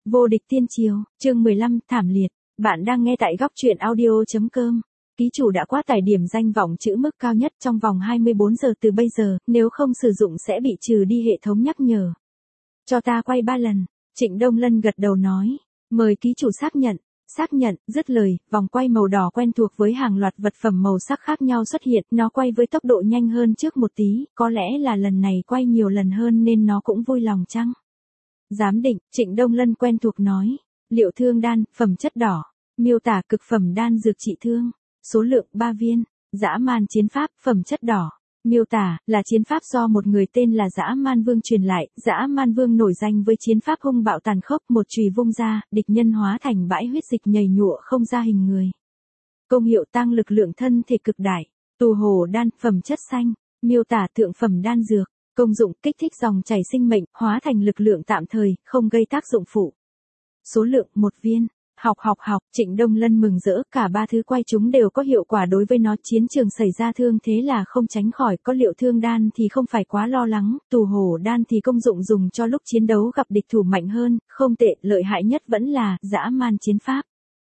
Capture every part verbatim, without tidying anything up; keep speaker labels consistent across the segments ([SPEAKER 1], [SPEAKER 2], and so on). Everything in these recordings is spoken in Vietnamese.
[SPEAKER 1] Vô địch tiên triều, chương mười lăm, thảm liệt. Bạn đang nghe tại góc truyện audio chấm com. Ký chủ đã quá tải điểm danh vọng chữ mức cao nhất trong vòng hai mươi bốn giờ từ bây giờ, nếu không sử dụng sẽ bị trừ đi hệ thống nhắc nhở. Cho ta quay ba lần. Trịnh Đông Lân gật đầu nói. Mời ký chủ xác nhận. Xác nhận, dứt lời, vòng quay màu đỏ quen thuộc với hàng loạt vật phẩm màu sắc khác nhau xuất hiện, nó quay với tốc độ nhanh hơn trước một tí, có lẽ là lần này quay nhiều lần hơn nên nó cũng vui lòng chăng? Giám định, Trịnh Đông Lân quen thuộc nói. Liệu thương đan, phẩm chất đỏ. Miêu tả cực phẩm đan dược trị thương. Số lượng ba viên. Dã man chiến pháp, phẩm chất đỏ. Miêu tả, là chiến pháp do một người tên là Dã Man Vương truyền lại. Dã Man Vương nổi danh với chiến pháp hung bạo tàn khốc, một chùy vung ra, địch nhân hóa thành bãi huyết dịch nhầy nhụa không ra hình người. Công hiệu tăng lực lượng thân thể cực đại. Tù hồ đan, phẩm chất xanh. Miêu tả thượng phẩm đan dược. Công dụng kích thích dòng chảy sinh mệnh, hóa thành lực lượng tạm thời, không gây tác dụng phụ. Số lượng một viên. Học học học, Trịnh Đông Lân mừng rỡ, cả ba thứ quay chúng đều có hiệu quả đối với nó. Chiến trường xảy ra thương thế là không tránh khỏi, có liệu thương đan thì không phải quá lo lắng, tù hổ đan thì công dụng dùng cho lúc chiến đấu gặp địch thủ mạnh hơn, không tệ, lợi hại nhất vẫn là dã man chiến pháp.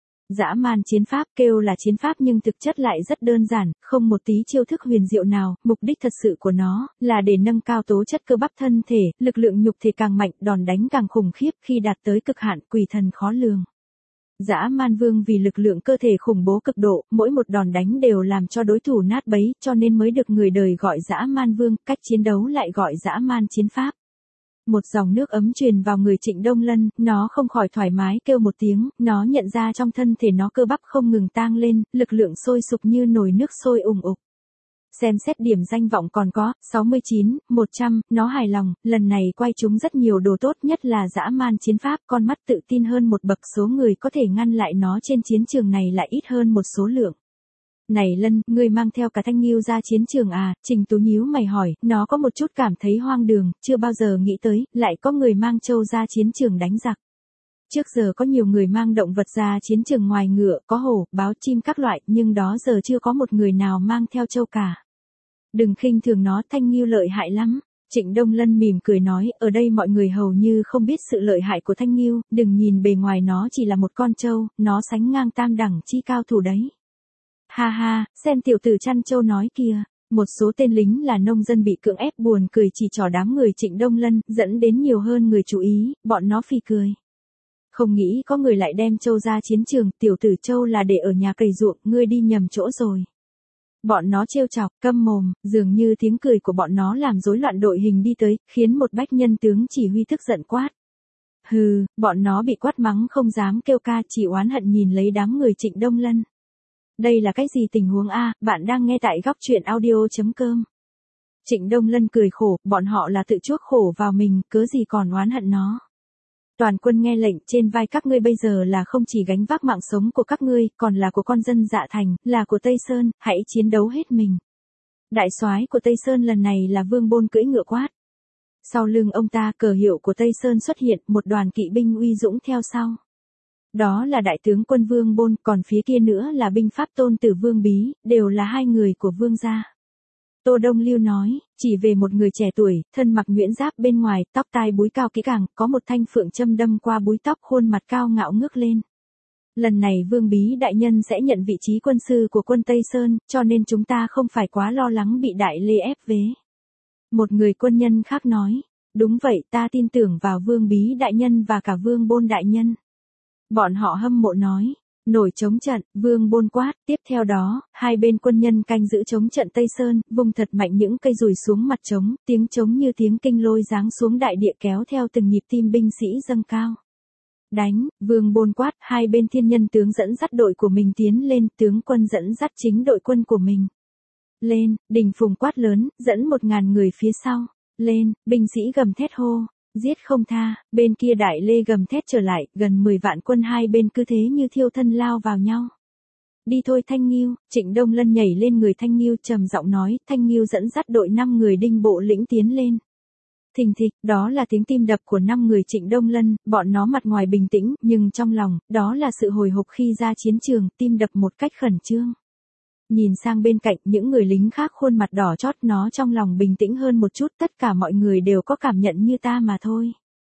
[SPEAKER 1] Dã man chiến pháp kêu là chiến pháp nhưng thực chất lại rất đơn giản, không một tí chiêu thức huyền diệu nào, mục đích thật sự của nó là để nâng cao tố chất cơ bắp thân thể, lực lượng nhục thể càng mạnh, đòn đánh càng khủng khiếp, khi đạt tới cực hạn, quỷ thần khó lường. Dã Man Vương vì lực lượng cơ thể khủng bố cực độ, mỗi một đòn đánh đều làm cho đối thủ nát bấy, cho nên mới được người đời gọi Dã Man Vương, cách chiến đấu lại gọi dã man chiến pháp. Một dòng nước ấm truyền vào người Trịnh Đông Lân, nó không khỏi thoải mái kêu một tiếng, nó nhận ra trong thân thể nó cơ bắp không ngừng tang lên, lực lượng sôi sục như nồi nước sôi ùng ục. Xem xét điểm danh vọng còn có, sáu mươi chín, một trăm, nó hài lòng, lần này quay chúng rất nhiều đồ tốt, nhất là dã man chiến pháp, con mắt tự tin hơn một bậc, số người có thể ngăn lại nó trên chiến trường này lại ít hơn một số lượng. Này Lân, ngươi mang theo cả Thanh Nghiêu ra chiến trường à? Trình Tú nhíu mày hỏi, nó có một chút cảm thấy hoang đường, chưa bao giờ nghĩ tới, lại có người mang trâu ra chiến trường đánh giặc. Trước giờ có nhiều người mang động vật ra chiến trường ngoài ngựa, có hổ, báo, chim các loại, nhưng đó giờ chưa có một người nào mang theo trâu cả. Đừng khinh thường nó, Thanh Nghiêu lợi hại lắm. Trịnh Đông Lân mỉm cười nói, ở đây mọi người hầu như không biết sự lợi hại của Thanh Nghiêu, đừng nhìn bề ngoài nó chỉ là một con trâu, nó sánh ngang tam đẳng chi cao thủ đấy. Ha ha, xem tiểu tử chăn trâu nói kìa. Một số tên lính là nông dân bị cưỡng ép buồn cười chỉ trỏ đám người Trịnh Đông Lân, dẫn đến nhiều hơn người chú ý, bọn nó phì cười. Không nghĩ có người lại đem trâu ra chiến trường, tiểu tử trâu là để ở nhà cày ruộng, ngươi đi nhầm chỗ rồi. Bọn nó trêu chọc, câm mồm, dường như tiếng cười của bọn nó làm rối loạn đội hình đi tới, khiến một bách nhân tướng chỉ huy tức giận quát. Hừ, bọn nó bị quát mắng không dám kêu ca, chỉ oán hận nhìn lấy đám người Trịnh Đông Lân. Đây là cái gì tình huống a? Bạn đang nghe tại góc truyện audio chấm com. Trịnh Đông Lân cười khổ, bọn họ là tự chuốc khổ vào mình, cớ gì còn oán hận nó. Toàn quân nghe lệnh, trên vai các ngươi bây giờ là không chỉ gánh vác mạng sống của các ngươi, còn là của con dân Dạ Thành, là của Tây Sơn, hãy chiến đấu hết mình. Đại soái của Tây Sơn lần này là Vương Bôn cưỡi ngựa quát. Sau lưng ông ta, cờ hiệu của Tây Sơn xuất hiện, một đoàn kỵ binh uy dũng theo sau. Đó là đại tướng quân Vương Bôn, còn phía kia nữa là binh pháp tôn tử Vương Bí, đều là hai người của Vương gia. Tô Đông Lưu nói, chỉ về một người trẻ tuổi, thân mặc nhuyễn giáp bên ngoài, tóc tai búi cao kỹ càng, có một thanh phượng châm đâm qua búi tóc, khuôn mặt cao ngạo ngước lên. Lần này Vương Bí đại nhân sẽ nhận vị trí quân sư của quân Tây Sơn, cho nên chúng ta không phải quá lo lắng bị Đại Lê ép vế. Một người quân nhân khác nói, đúng vậy, ta tin tưởng vào Vương Bí đại nhân và cả Vương Bôn đại nhân. Bọn họ hâm mộ nói. Nổi chống trận, Vương Bôn quát, tiếp theo đó, hai bên quân nhân canh giữ chống trận Tây Sơn, vung thật mạnh những cây rùi xuống mặt trống, tiếng trống như tiếng kinh lôi giáng xuống đại địa kéo theo từng nhịp tim binh sĩ dâng cao. Đánh, Vương Bôn quát, hai bên thiên nhân tướng dẫn dắt đội của mình tiến lên, tướng quân dẫn dắt chính đội quân của mình. Lên, Đình Phùng quát lớn, dẫn một ngàn người phía sau. Lên, binh sĩ gầm thét hô. Giết không tha, bên kia Đại Lê gầm thét trở lại, gần mười vạn quân hai bên cứ thế như thiêu thân lao vào nhau. Đi thôi Thanh Nghiêu, Trịnh Đông Lân nhảy lên người Thanh Nghiêu trầm giọng nói, Thanh Nghiêu dẫn dắt đội năm người Đinh Bộ Lĩnh tiến lên. Thình thịch, đó là tiếng tim đập của năm người Trịnh Đông Lân, bọn nó mặt ngoài bình tĩnh, nhưng trong lòng, đó là sự hồi hộp khi ra chiến trường, tim đập một cách khẩn trương. Nhìn sang bên cạnh, những người lính khác khuôn mặt đỏ chót, nó trong lòng bình tĩnh hơn một chút, tất cả mọi người đều có cảm nhận như ta mà thôi.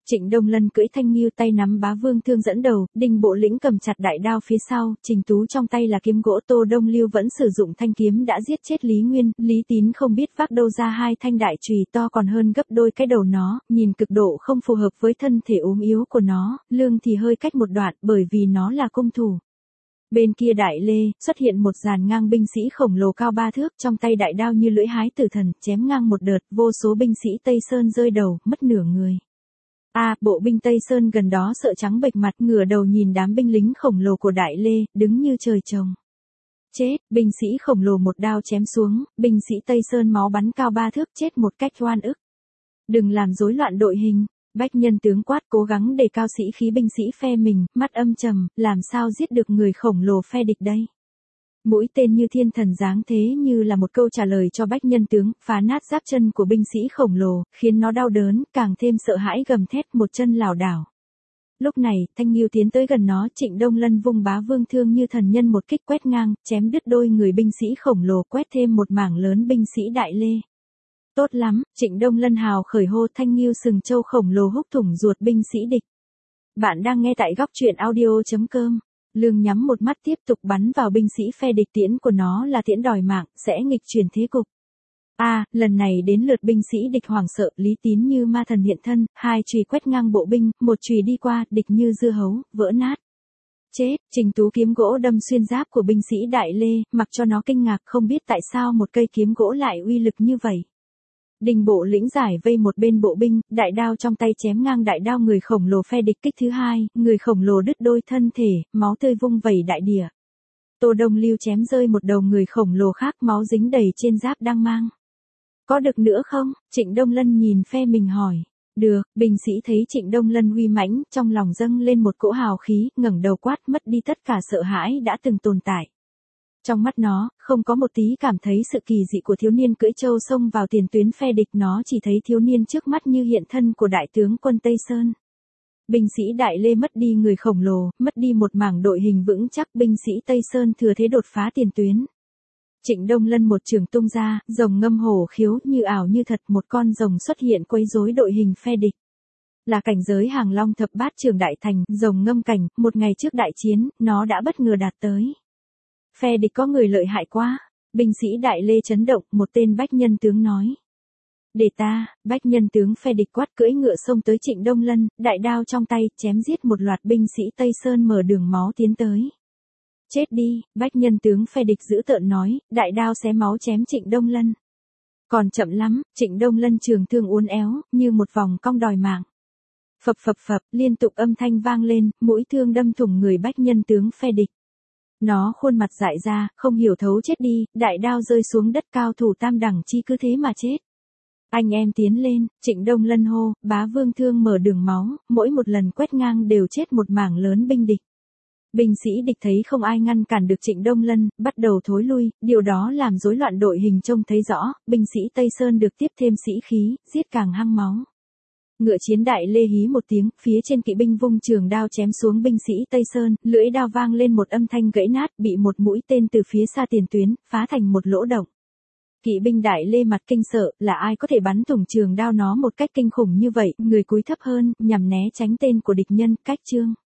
[SPEAKER 1] Trịnh Đông Lân cưỡi thanh nghiêu tay nắm bá vương thương dẫn đầu, Đinh Bộ Lĩnh cầm chặt đại đao phía sau, Trình Tú trong tay là kiếm gỗ, Tô Đông Lưu vẫn sử dụng thanh kiếm đã giết chết Lý Nguyên, Lý Tín không biết vác đâu ra hai thanh đại chùy to còn hơn gấp đôi cái đầu nó, nhìn cực độ không phù hợp với thân thể ốm yếu của nó, lưng thì hơi cách một đoạn bởi vì nó là cung thủ. Bên kia Đại Lê, xuất hiện một dàn ngang binh sĩ khổng lồ cao ba thước, trong tay đại đao như lưỡi hái tử thần, chém ngang một đợt, vô số binh sĩ Tây Sơn rơi đầu, mất nửa người. A, à, bộ binh Tây Sơn gần đó sợ trắng bệch mặt, ngửa đầu nhìn đám binh lính khổng lồ của Đại Lê, đứng như trời trồng. Chết, binh sĩ khổng lồ một đao chém xuống, binh sĩ Tây Sơn máu bắn cao ba thước chết một cách oan ức. Đừng làm rối loạn đội hình. Bách Nhân tướng quát cố gắng đề cao sĩ khí binh sĩ phe mình, mắt âm trầm, làm sao giết được người khổng lồ phe địch đây? Mũi tên như thiên thần giáng thế như là một câu trả lời cho Bách Nhân tướng, phá nát giáp chân của binh sĩ khổng lồ, khiến nó đau đớn, càng thêm sợ hãi gầm thét một chân lảo đảo. Lúc này, Thanh Nghiêu tiến tới gần nó, Trịnh Đông Lân vung bá vương thương như thần nhân một kích quét ngang, chém đứt đôi người binh sĩ khổng lồ, quét thêm một mảng lớn binh sĩ Đại Lê. Tốt lắm, Trịnh Đông Lân hào khởi hô, Thanh Nghiêu sừng châu khổng lồ húc thủng ruột binh sĩ địch. Bạn đang nghe tại góc truyện audio chấm com. Lương nhắm một mắt tiếp tục bắn vào binh sĩ phe địch, tiễn của nó là tiễn đòi mạng, sẽ nghịch chuyển thế cục. A, à, lần này đến lượt binh sĩ địch hoảng sợ, Lý Tín như ma thần hiện thân, hai chùy quét ngang bộ binh, một chùy đi qua, địch như dưa hấu, vỡ nát. Chết, Trình Tú kiếm gỗ đâm xuyên giáp của binh sĩ Đại Lê, mặc cho nó kinh ngạc không biết tại sao một cây kiếm gỗ lại uy lực như vậy. Đinh Bộ Lĩnh giải vây một bên bộ binh, đại đao trong tay chém ngang đại đao người khổng lồ phe địch kích thứ hai, người khổng lồ đứt đôi thân thể, máu tươi vung vẩy đại địa. Tô Đông Lưu chém rơi một đầu người khổng lồ khác, máu dính đầy trên giáp đang mang. Có được nữa không? Trịnh Đông Lân nhìn phe mình hỏi. Được, binh sĩ thấy Trịnh Đông Lân uy mãnh, trong lòng dâng lên một cỗ hào khí, ngẩng đầu quát mất đi tất cả sợ hãi đã từng tồn tại. Trong mắt nó, không có một tí cảm thấy sự kỳ dị của thiếu niên cưỡi trâu xông vào tiền tuyến phe địch, nó chỉ thấy thiếu niên trước mắt như hiện thân của đại tướng quân Tây Sơn. Binh sĩ Đại Lê mất đi người khổng lồ, mất đi một mảng đội hình vững chắc, binh sĩ Tây Sơn thừa thế đột phá tiền tuyến. Trịnh Đông Lân một trường tung ra, rồng ngâm hổ khiếu, như ảo như thật, một con rồng xuất hiện quấy rối đội hình phe địch. Là cảnh giới hàng long thập bát trường đại thành, rồng ngâm cảnh, một ngày trước đại chiến, nó đã bất ngờ đạt tới. Phe địch có người lợi hại quá, binh sĩ Đại Lê chấn động, một tên Bách Nhân tướng nói. Để ta, Bách Nhân tướng phe địch quát cưỡi ngựa xông tới Trịnh Đông Lân, đại đao trong tay, chém giết một loạt binh sĩ Tây Sơn mở đường máu tiến tới. Chết đi, Bách Nhân tướng phe địch dữ tợn nói, đại đao xé máu chém Trịnh Đông Lân. Còn chậm lắm, Trịnh Đông Lân trường thương uốn éo, như một vòng cong đòi mạng. Phập phập phập, liên tục âm thanh vang lên, mũi thương đâm thủng người Bách Nhân tướng phe địch. Nó khuôn mặt dại ra, không hiểu thấu chết đi, đại đao rơi xuống đất, cao thủ tam đẳng chi cứ thế mà chết. Anh em tiến lên, Trịnh Đông Lân hô, bá vương thương mở đường máu, mỗi một lần quét ngang đều chết một mảng lớn binh địch. Binh sĩ địch thấy không ai ngăn cản được Trịnh Đông Lân, bắt đầu thối lui, điều đó làm rối loạn đội hình, trông thấy rõ, binh sĩ Tây Sơn được tiếp thêm sĩ khí, giết càng hăng máu. Ngựa chiến Đại Lê hí một tiếng, phía trên kỵ binh vung trường đao chém xuống binh sĩ Tây Sơn, lưỡi đao vang lên một âm thanh gãy nát, bị một mũi tên từ phía xa tiền tuyến, phá thành một lỗ động. Kỵ binh Đại Lê mặt kinh sợ, là ai có thể bắn thủng trường đao nó một cách kinh khủng như vậy, người cúi thấp hơn, nhằm né tránh tên của địch nhân, cách chương.